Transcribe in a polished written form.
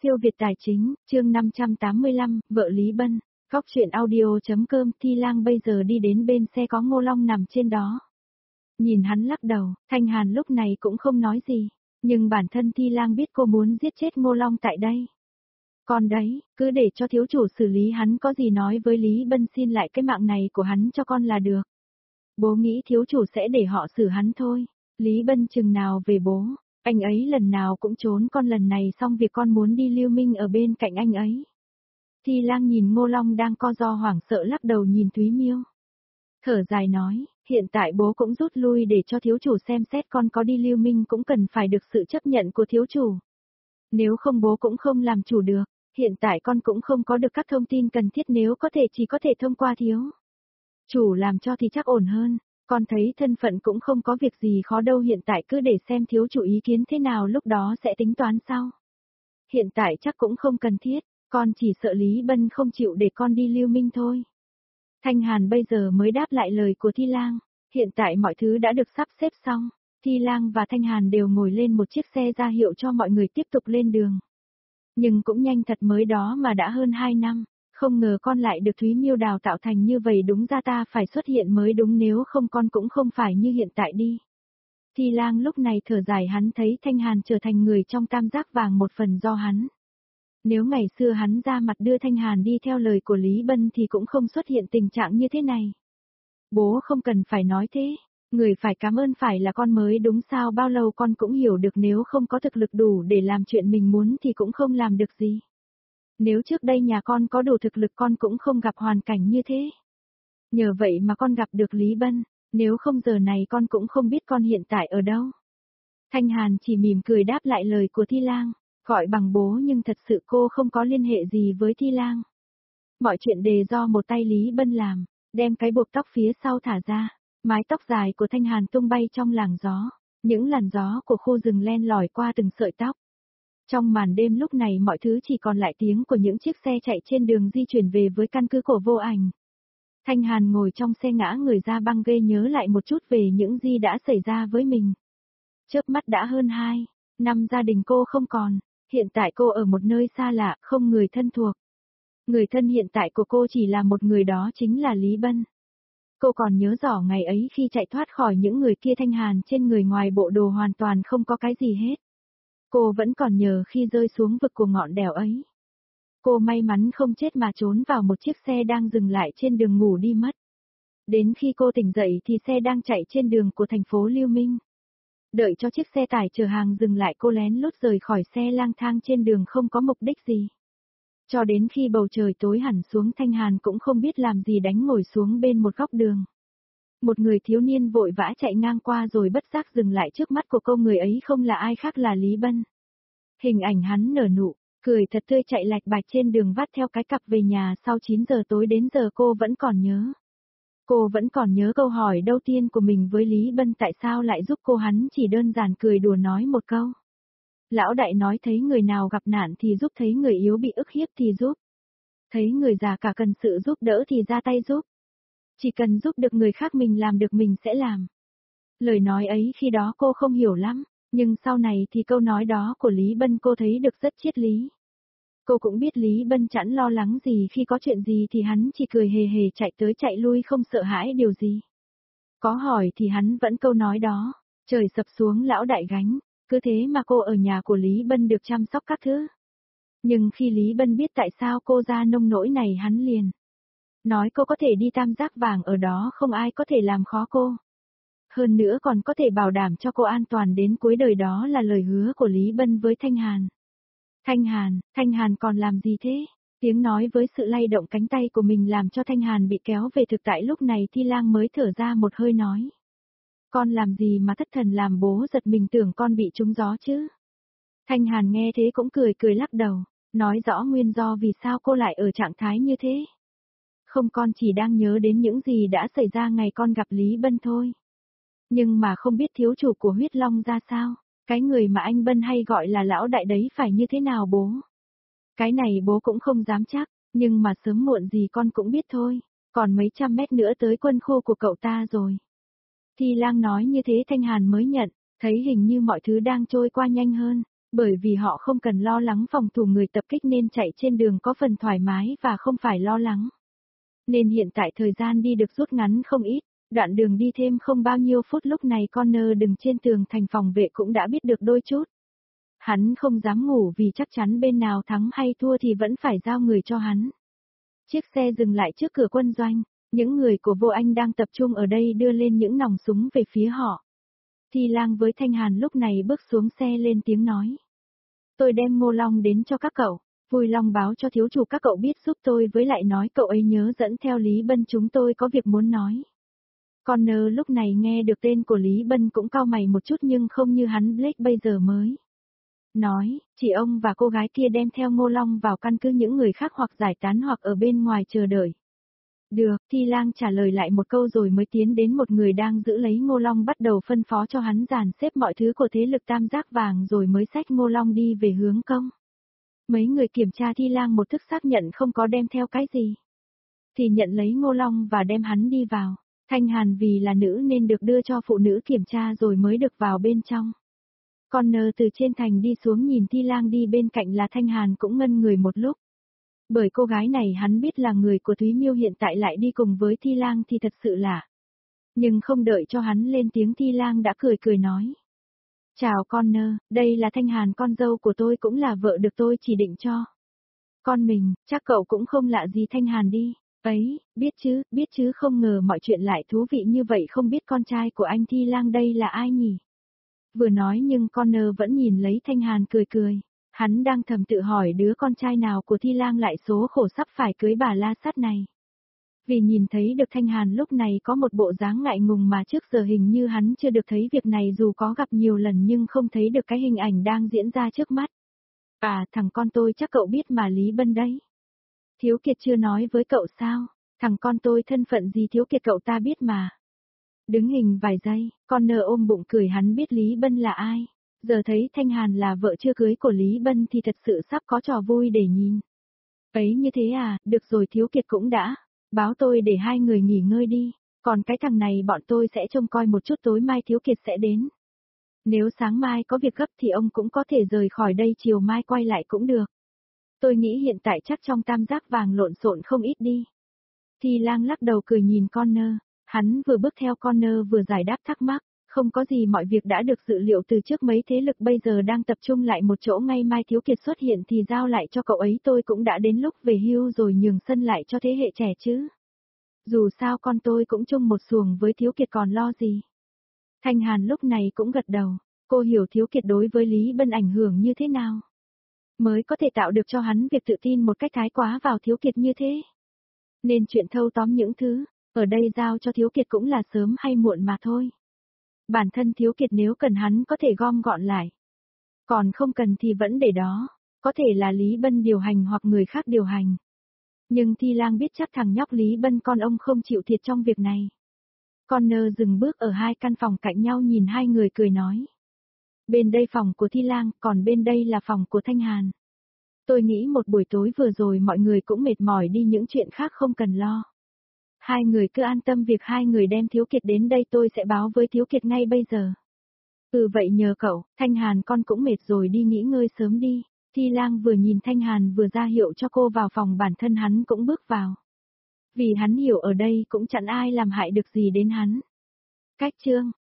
Siêu Việt Tài Chính, chương 585, vợ Lý Bân. Góc truyện audio.com. Thi Lang bây giờ đi đến bên xe có Ngô Long nằm trên đó. Nhìn hắn lắc đầu, Thanh Hàn lúc này cũng không nói gì. Nhưng bản thân Thi Lang biết cô muốn giết chết Ngô Long tại đây. Còn đấy, cứ để cho thiếu chủ xử lý hắn, có gì nói với Lý Bân xin lại cái mạng này của hắn cho con là được. Bố nghĩ thiếu chủ sẽ để họ xử hắn thôi. Lý Bân chừng nào về bố. Anh ấy lần nào cũng trốn con, lần này xong việc con muốn đi lưu minh ở bên cạnh anh ấy. Thi Lang nhìn Ngô Long đang co ro hoảng sợ lắc đầu nhìn Thúy Miêu. Thở dài nói, hiện tại bố cũng rút lui để cho thiếu chủ xem xét, con có đi lưu minh cũng cần phải được sự chấp nhận của thiếu chủ. Nếu không bố cũng không làm chủ được, hiện tại con cũng không có được các thông tin cần thiết, nếu có thể chỉ có thể thông qua thiếu chủ làm cho thì chắc ổn hơn. Con thấy thân phận cũng không có việc gì khó đâu, hiện tại cứ để xem thiếu chủ ý kiến thế nào, lúc đó sẽ tính toán sau. Hiện tại chắc cũng không cần thiết, con chỉ sợ Lý Bân không chịu để con đi lưu minh thôi. Thanh Hàn bây giờ mới đáp lại lời của Thi Lang, hiện tại mọi thứ đã được sắp xếp xong, Thi Lang và Thanh Hàn đều ngồi lên một chiếc xe ra hiệu cho mọi người tiếp tục lên đường. Nhưng cũng nhanh thật, mới đó mà đã hơn 2 năm. Không ngờ con lại được Thúy Miêu đào tạo thành như vậy, đúng ra ta phải xuất hiện mới đúng, nếu không con cũng không phải như hiện tại đi. Thi Lang lúc này thở dài, hắn thấy Thanh Hàn trở thành người trong tam giác vàng một phần do hắn. Nếu ngày xưa hắn ra mặt đưa Thanh Hàn đi theo lời của Lý Bân thì cũng không xuất hiện tình trạng như thế này. Bố không cần phải nói thế, người phải cảm ơn phải là con mới đúng, sao bao lâu con cũng hiểu được nếu không có thực lực đủ để làm chuyện mình muốn thì cũng không làm được gì. Nếu trước đây nhà con có đủ thực lực con cũng không gặp hoàn cảnh như thế. Nhờ vậy mà con gặp được Lý Bân, nếu không giờ này con cũng không biết con hiện tại ở đâu. Thanh Hàn chỉ mỉm cười đáp lại lời của Thi Lang, gọi bằng bố nhưng thật sự cô không có liên hệ gì với Thi Lang. Mọi chuyện đều do một tay Lý Bân làm, đem cái buộc tóc phía sau thả ra, mái tóc dài của Thanh Hàn tung bay trong làn gió, những làn gió của khu rừng len lỏi qua từng sợi tóc. Trong màn đêm lúc này mọi thứ chỉ còn lại tiếng của những chiếc xe chạy trên đường di chuyển về với căn cứ của Vô Ảnh. Thanh Hàn ngồi trong xe ngã người ra băng ghê, nhớ lại một chút về những gì đã xảy ra với mình. Chớp mắt đã hơn 2 năm gia đình cô không còn, hiện tại cô ở một nơi xa lạ, không người thân thuộc. Người thân hiện tại của cô chỉ là một người, đó chính là Lý Bân. Cô còn nhớ rõ ngày ấy khi chạy thoát khỏi những người kia, Thanh Hàn trên người ngoài bộ đồ hoàn toàn không có cái gì hết. Cô vẫn còn nhớ khi rơi xuống vực của ngọn đèo ấy. Cô may mắn không chết mà trốn vào một chiếc xe đang dừng lại trên đường ngủ đi mất. Đến khi cô tỉnh dậy thì xe đang chạy trên đường của thành phố Lưu Minh. Đợi cho chiếc xe tải chở hàng dừng lại, cô lén lút rời khỏi xe lang thang trên đường không có mục đích gì. Cho đến khi bầu trời tối hẳn xuống, Thanh Hàn cũng không biết làm gì đánh ngồi xuống bên một góc đường. Một người thiếu niên vội vã chạy ngang qua rồi bất giác dừng lại trước mắt của cô, người ấy không là ai khác là Lý Bân. Hình ảnh hắn nở nụ, cười thật tươi chạy lạch bạch trên đường vắt theo cái cặp về nhà sau 9 giờ tối đến giờ cô vẫn còn nhớ. Cô vẫn còn nhớ câu hỏi đầu tiên của mình với Lý Bân, tại sao lại giúp cô, hắn chỉ đơn giản cười đùa nói một câu. Lão đại nói thấy người nào gặp nạn thì giúp, thấy người yếu bị ức hiếp thì giúp. Thấy người già cả cần sự giúp đỡ thì ra tay giúp. Chỉ cần giúp được người khác mình làm được mình sẽ làm. Lời nói ấy khi đó cô không hiểu lắm, nhưng sau này thì câu nói đó của Lý Bân cô thấy được rất triết lý. Cô cũng biết Lý Bân chẳng lo lắng gì, khi có chuyện gì thì hắn chỉ cười hề hề chạy tới chạy lui không sợ hãi điều gì. Có hỏi thì hắn vẫn câu nói đó, trời sập xuống lão đại gánh, cứ thế mà cô ở nhà của Lý Bân được chăm sóc các thứ. Nhưng khi Lý Bân biết tại sao cô ra nông nỗi này, hắn liền nói cô có thể đi tam giác vàng, ở đó không ai có thể làm khó cô. Hơn nữa còn có thể bảo đảm cho cô an toàn đến cuối đời, đó là lời hứa của Lý Bân với Thanh Hàn. Thanh Hàn còn làm gì thế? Tiếng nói với sự lay động cánh tay của mình làm cho Thanh Hàn bị kéo về thực tại, lúc này Thi Lang mới thở ra một hơi nói. Con làm gì mà thất thần làm bố giật mình, tưởng con bị trúng gió chứ? Thanh Hàn nghe thế cũng cười cười lắc đầu, nói rõ nguyên do vì sao cô lại ở trạng thái như thế. Không, con chỉ đang nhớ đến những gì đã xảy ra ngày con gặp Lý Bân thôi. Nhưng mà không biết thiếu chủ của huyết long ra sao, cái người mà anh Bân hay gọi là lão đại đấy phải như thế nào bố. Cái này bố cũng không dám chắc, nhưng mà sớm muộn gì con cũng biết thôi, còn mấy trăm mét nữa tới quân khu của cậu ta rồi. Thi Lang nói như thế Thanh Hàn mới nhận, thấy hình như mọi thứ đang trôi qua nhanh hơn, Bởi vì họ không cần lo lắng phòng thủ người tập kích nên chạy trên đường có phần thoải mái và không phải lo lắng. Nên hiện tại thời gian đi được rút ngắn không ít, đoạn đường đi thêm không bao nhiêu phút lúc này Connor đứng trên tường thành phòng vệ cũng đã biết được đôi chút. Hắn không dám ngủ vì chắc chắn bên nào thắng hay thua thì vẫn phải giao người cho hắn. Chiếc xe dừng lại trước cửa quân doanh, những người của Vô Anh đang tập trung ở đây đưa lên những nòng súng về phía họ. Thi Lang với Thanh Hàn lúc này bước xuống xe lên tiếng nói. Tôi đem Ngô Long đến cho các cậu, vui lòng báo cho thiếu chủ các cậu biết giúp tôi với lại nói cậu ấy nhớ dẫn theo Lý Bân chúng tôi có việc muốn nói. Connor lúc này nghe được tên của Lý Bân cũng cau mày một chút nhưng không như hắn Blake bây giờ mới. Nói, chỉ ông và cô gái kia đem theo Ngô Long vào căn cứ những người khác hoặc giải tán hoặc ở bên ngoài chờ đợi. Được, Thi Lang trả lời lại một câu rồi mới tiến đến một người đang giữ lấy Ngô Long bắt đầu phân phó cho hắn dàn xếp mọi thứ của thế lực tam giác vàng rồi mới xách Ngô Long đi về hướng công. Mấy người kiểm tra Thi Lang một thức xác nhận không có đem theo cái gì. Thì nhận lấy Ngô Long và đem hắn đi vào. Thanh Hàn vì là nữ nên được đưa cho phụ nữ kiểm tra rồi mới được vào bên trong. Connor từ trên thành đi xuống nhìn Thi Lang đi bên cạnh là Thanh Hàn cũng ngân người một lúc. Bởi cô gái này hắn biết là người của Thúy Miêu hiện tại lại đi cùng với Thi Lang thì thật sự lạ. Nhưng không đợi cho hắn lên tiếng Thi Lang đã cười cười nói. Chào Connor, đây là Thanh Hàn con dâu của tôi cũng là vợ được tôi chỉ định cho. Con mình, chắc cậu cũng không lạ gì Thanh Hàn đi. Ấy, biết chứ không ngờ mọi chuyện lại thú vị như vậy không biết con trai của anh Thi Lang đây là ai nhỉ? Vừa nói nhưng Connor vẫn nhìn lấy Thanh Hàn cười cười. Hắn đang thầm tự hỏi đứa con trai nào của Thi Lang lại số khổ sắp phải cưới bà La Sát này. Vì nhìn thấy được Thanh Hàn lúc này có một bộ dáng ngại ngùng mà trước giờ hình như hắn chưa được thấy việc này dù có gặp nhiều lần nhưng không thấy được cái hình ảnh đang diễn ra trước mắt. À thằng con tôi chắc cậu biết mà Lý Bân đấy. Thiếu Kiệt chưa nói với cậu sao, thằng con tôi thân phận gì Thiếu Kiệt cậu ta biết mà. Đứng hình vài giây, Connor ôm bụng cười hắn biết Lý Bân là ai. Giờ thấy Thanh Hàn là vợ chưa cưới của Lý Bân thì thật sự sắp có trò vui để nhìn. Ấy như thế à, được rồi Thiếu Kiệt cũng đã. Báo tôi để hai người nghỉ ngơi đi. Còn cái thằng này bọn tôi sẽ trông coi một chút tối mai Thiếu Kiệt sẽ đến. Nếu sáng mai có việc gấp thì ông cũng có thể rời khỏi đây chiều mai quay lại cũng được. Tôi nghĩ hiện tại chắc trong tam giác vàng lộn xộn không ít đi. Thi Lang lắc đầu cười nhìn Connor. Hắn vừa bước theo Connor vừa giải đáp thắc mắc. Không có gì mọi việc đã được dự liệu từ trước mấy thế lực bây giờ đang tập trung lại một chỗ ngay mai Thiếu Kiệt xuất hiện thì giao lại cho cậu ấy tôi cũng đã đến lúc về hưu rồi nhường sân lại cho thế hệ trẻ chứ. Dù sao con tôi cũng chung một xuồng với Thiếu Kiệt còn lo gì. Thanh Hàn lúc này cũng gật đầu, cô hiểu Thiếu Kiệt đối với Lý Bân ảnh hưởng như thế nào. Mới có thể tạo được cho hắn việc tự tin một cách thái quá vào Thiếu Kiệt như thế. Nên chuyện thâu tóm những thứ, ở đây giao cho Thiếu Kiệt cũng là sớm hay muộn mà thôi. Bản thân Thiếu Kiệt nếu cần hắn có thể gom gọn lại. Còn không cần thì vẫn để đó, có thể là Lý Bân điều hành hoặc người khác điều hành. Nhưng Thi Lang biết chắc thằng nhóc Lý Bân con ông không chịu thiệt trong việc này. Connor dừng bước ở hai căn phòng cạnh nhau nhìn hai người cười nói. Bên đây phòng của Thi Lang, còn bên đây là phòng của Thanh Hàn. Tôi nghĩ một buổi tối vừa rồi mọi người cũng mệt mỏi đi những chuyện khác không cần lo. Hai người cứ an tâm việc hai người đem Thiếu Kiệt đến đây tôi sẽ báo với Thiếu Kiệt ngay bây giờ. Vậy nhờ cậu, Thanh Hàn con cũng mệt rồi đi nghỉ ngơi sớm đi. Thi Lang vừa nhìn Thanh Hàn vừa ra hiệu cho cô vào phòng bản thân hắn cũng bước vào. Vì hắn hiểu ở đây cũng chẳng ai làm hại được gì đến hắn. Cách chương